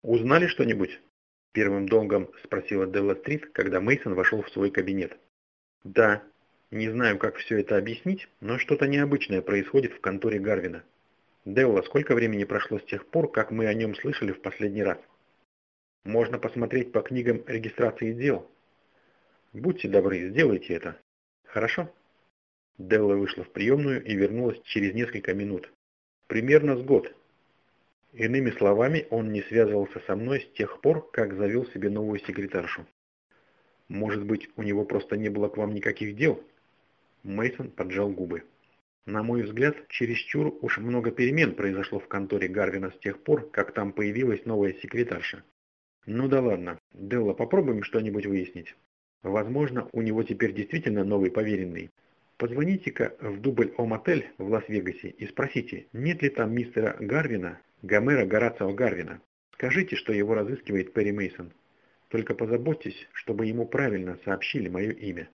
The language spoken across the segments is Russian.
«Узнали что-нибудь?» — первым долгом спросила Делла Стрит, когда Мейсон вошел в свой кабинет. «Да. Не знаю, как все это объяснить, но что-то необычное происходит в конторе Гарвина. Делла, сколько времени прошло с тех пор, как мы о нем слышали в последний раз? Можно посмотреть по книгам регистрации дел. Будьте добры, сделайте это. Хорошо?» Делла вышла в приемную и вернулась через несколько минут. «Примерно с год. Иными словами, он не связывался со мной с тех пор, как завел себе новую секретаршу. Может быть, у него просто не было к вам никаких дел?» Мейсон поджал губы. «На мой взгляд, чересчур уж много перемен произошло в конторе Гарвина с тех пор, как там появилась новая секретарша. Ну да ладно, Делла, попробуем что-нибудь выяснить. Возможно, у него теперь действительно новый поверенный. Позвоните-ка в дубль О-мотель в Лас-Вегасе и спросите, нет ли там мистера Гарвина, Гомера Горацио Гарвина. Скажите, что его разыскивает Перри Мейсон. Только позаботьтесь, чтобы ему правильно сообщили мое имя».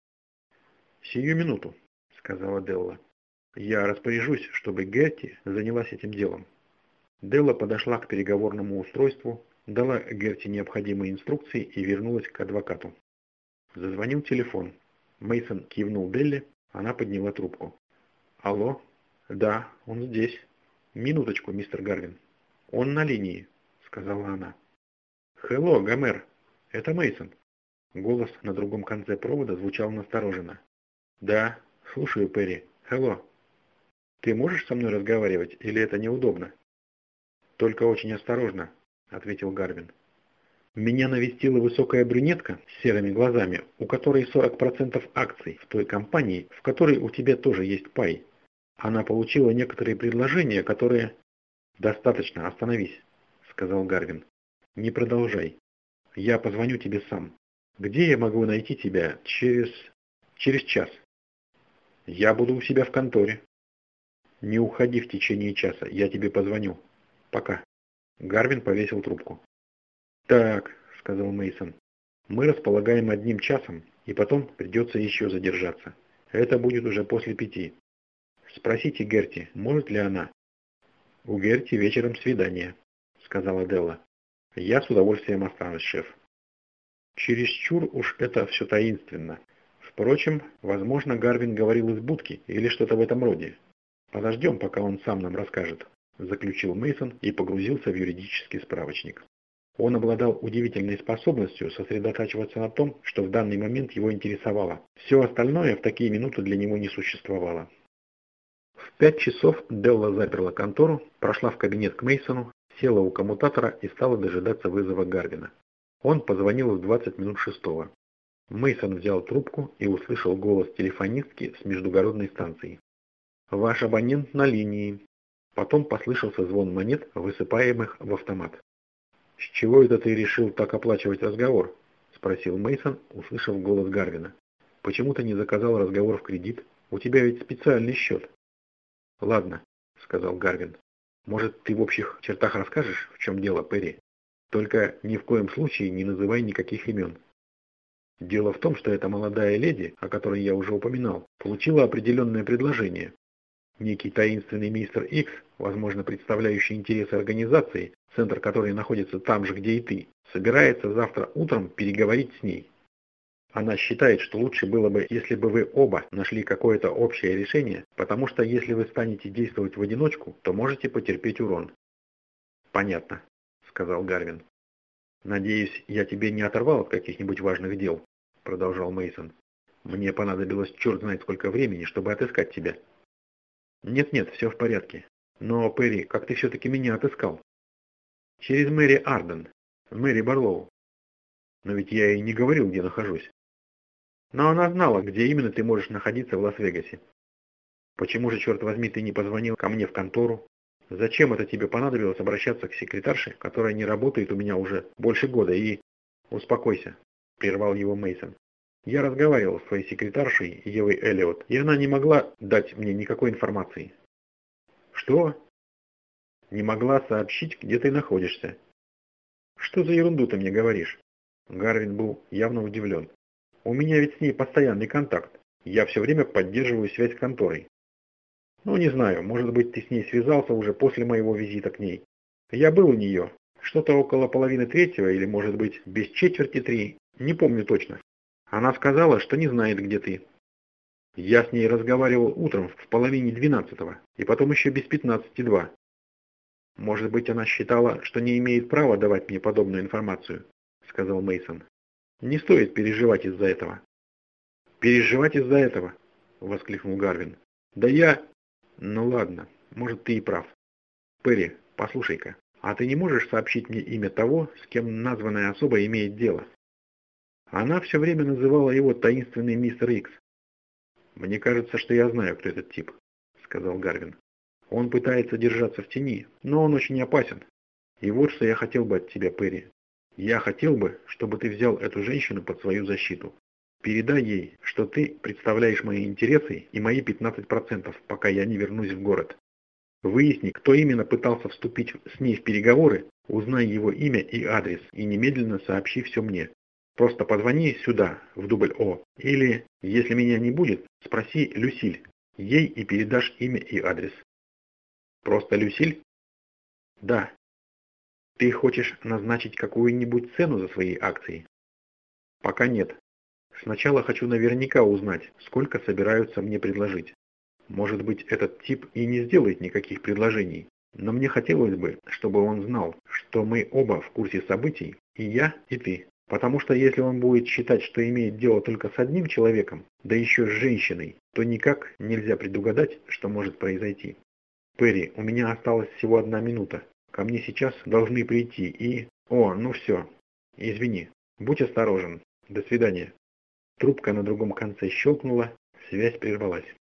«Сию минуту», — сказала Делла. «Я распоряжусь, чтобы Герти занялась этим делом». Делла подошла к переговорному устройству, дала Герти необходимые инструкции и вернулась к адвокату. Зазвонил телефон. Мейсон кивнул Делле, она подняла трубку. «Алло? Да, он здесь. Минуточку, мистер Гарвин». «Он на линии», — сказала она. «Хелло, Гомер, это Мейсон». Голос на другом конце провода звучал настороженно. «Да, слушаю, Перри. Хелло. Ты можешь со мной разговаривать, или это неудобно?» «Только очень осторожно», — ответил Гарвин. «Меня навестила высокая брюнетка с серыми глазами, у которой 40% акций в той компании, в которой у тебя тоже есть пай. Она получила некоторые предложения, которые...» «Достаточно, остановись», — сказал Гарвин. «Не продолжай. Я позвоню тебе сам. Где я могу найти тебя через час?» «Я буду у себя в конторе». «Не уходи в течение часа, я тебе позвоню. Пока». Гарвин повесил трубку. «Так», — сказал Мейсон, — «мы располагаем 1 часом, и потом придется еще задержаться. Это будет уже после 5. Спросите Герти, может ли она?» «У Герти вечером свидание», — сказала Делла. «Я с удовольствием останусь, шеф». Чересчур уж это все таинственно. Впрочем, возможно, Гарвин говорил из будки или что-то в этом роде. «Подождем, пока он сам нам расскажет», — заключил Мейсон и погрузился в юридический справочник. Он обладал удивительной способностью сосредотачиваться на том, что в данный момент его интересовало. Все остальное в такие минуты для него не существовало. В 5 часов Делла заперла контору, прошла в кабинет к Мейсону, села у коммутатора и стала дожидаться вызова Гарвина. Он позвонил в 20 минут 6. Мейсон взял трубку и услышал голос телефонистки с междугородной станции. «Ваш абонент на линии». Потом послышался звон монет, высыпаемых в автомат. «С чего это ты решил так оплачивать разговор?» – спросил Мейсон, услышав голос Гарвина. «Почему ты не заказал разговор в кредит? У тебя ведь специальный счет». «Ладно», – сказал Гарвин. «Может, ты в общих чертах расскажешь, в чем дело, Перри? Только ни в коем случае не называй никаких имен». «Дело в том, что эта молодая леди, о которой я уже упоминал, получила определенное предложение. Некий таинственный мистер Икс, возможно, представляющий интересы организации, центр которой находится там же, где и ты, собирается завтра утром переговорить с ней. Она считает, что лучше было бы, если бы вы оба нашли какое-то общее решение, потому что если вы станете действовать в одиночку, то можете потерпеть урон». «Понятно», — сказал Гарвин. «Надеюсь, я тебе не оторвал от каких-нибудь важных дел», — продолжал Мейсон. «Мне понадобилось черт знает сколько времени, чтобы отыскать тебя». «Нет-нет, все в порядке. Но, Перри, как ты все-таки меня отыскал?» «Через Мэри Арден, Мэри Барлоу». «Но ведь я и не говорил, где нахожусь». «Но она знала, где именно ты можешь находиться в Лас-Вегасе». «Почему же, черт возьми, ты не позвонил ко мне в контору? Зачем это тебе понадобилось обращаться к секретарше, которая не работает у меня уже больше года и...» «Успокойся», — прервал его Мейсон. «Я разговаривал с твоей секретаршей Евой Эллиот, и она не могла дать мне никакой информации». «Что?» «Не могла сообщить, где ты находишься». «Что за ерунду ты мне говоришь?» Гарвин был явно удивлен. «У меня ведь с ней постоянный контакт. Я все время поддерживаю связь с конторой». «Ну, не знаю, может быть, ты с ней связался уже после моего визита к ней. Я был у нее. Что-то около половины третьего или, может быть, без четверти 3, не помню точно. Она сказала, что не знает, где ты. Я с ней разговаривал утром в половине 12-го, и потом еще без 15:02. Может быть, она считала, что не имеет права давать мне подобную информацию, сказал Мейсон. Не стоит переживать из-за этого. Переживать из-за этого, воскликнул Гарвин. Да я... Ну ладно, может, ты и прав. Перри, послушай-ка, а ты не можешь сообщить мне имя того, с кем названная особа имеет дело? Она все время называла его таинственный мистер Икс. Мне кажется, что я знаю, кто этот тип, сказал Гарвин. Он пытается держаться в тени, но он очень опасен. И вот что я хотел бы от тебя, Перри. Я хотел бы, чтобы ты взял эту женщину под свою защиту. Передай ей, что ты представляешь мои интересы и мои 15%, пока я не вернусь в город. Выясни, кто именно пытался вступить с ней в переговоры, узнай его имя и адрес и немедленно сообщи все мне. Просто позвони сюда, в дубль О, или, если меня не будет, спроси Люсиль. Ей и передашь имя и адрес. Просто Люсиль? Да. Ты хочешь назначить какую-нибудь цену за свои акции? Пока нет. Сначала хочу наверняка узнать, сколько собираются мне предложить. Может быть, этот тип и не сделает никаких предложений, но мне хотелось бы, чтобы он знал, что мы оба в курсе событий, и я, и ты. Потому что если он будет считать, что имеет дело только с одним человеком, да еще с женщиной, то никак нельзя предугадать, что может произойти. Перри, у меня осталась всего 1 минута. Ко мне сейчас должны прийти и... О, ну все. Извини. Будь осторожен. До свидания. Трубка на другом конце щелкнула, связь прервалась.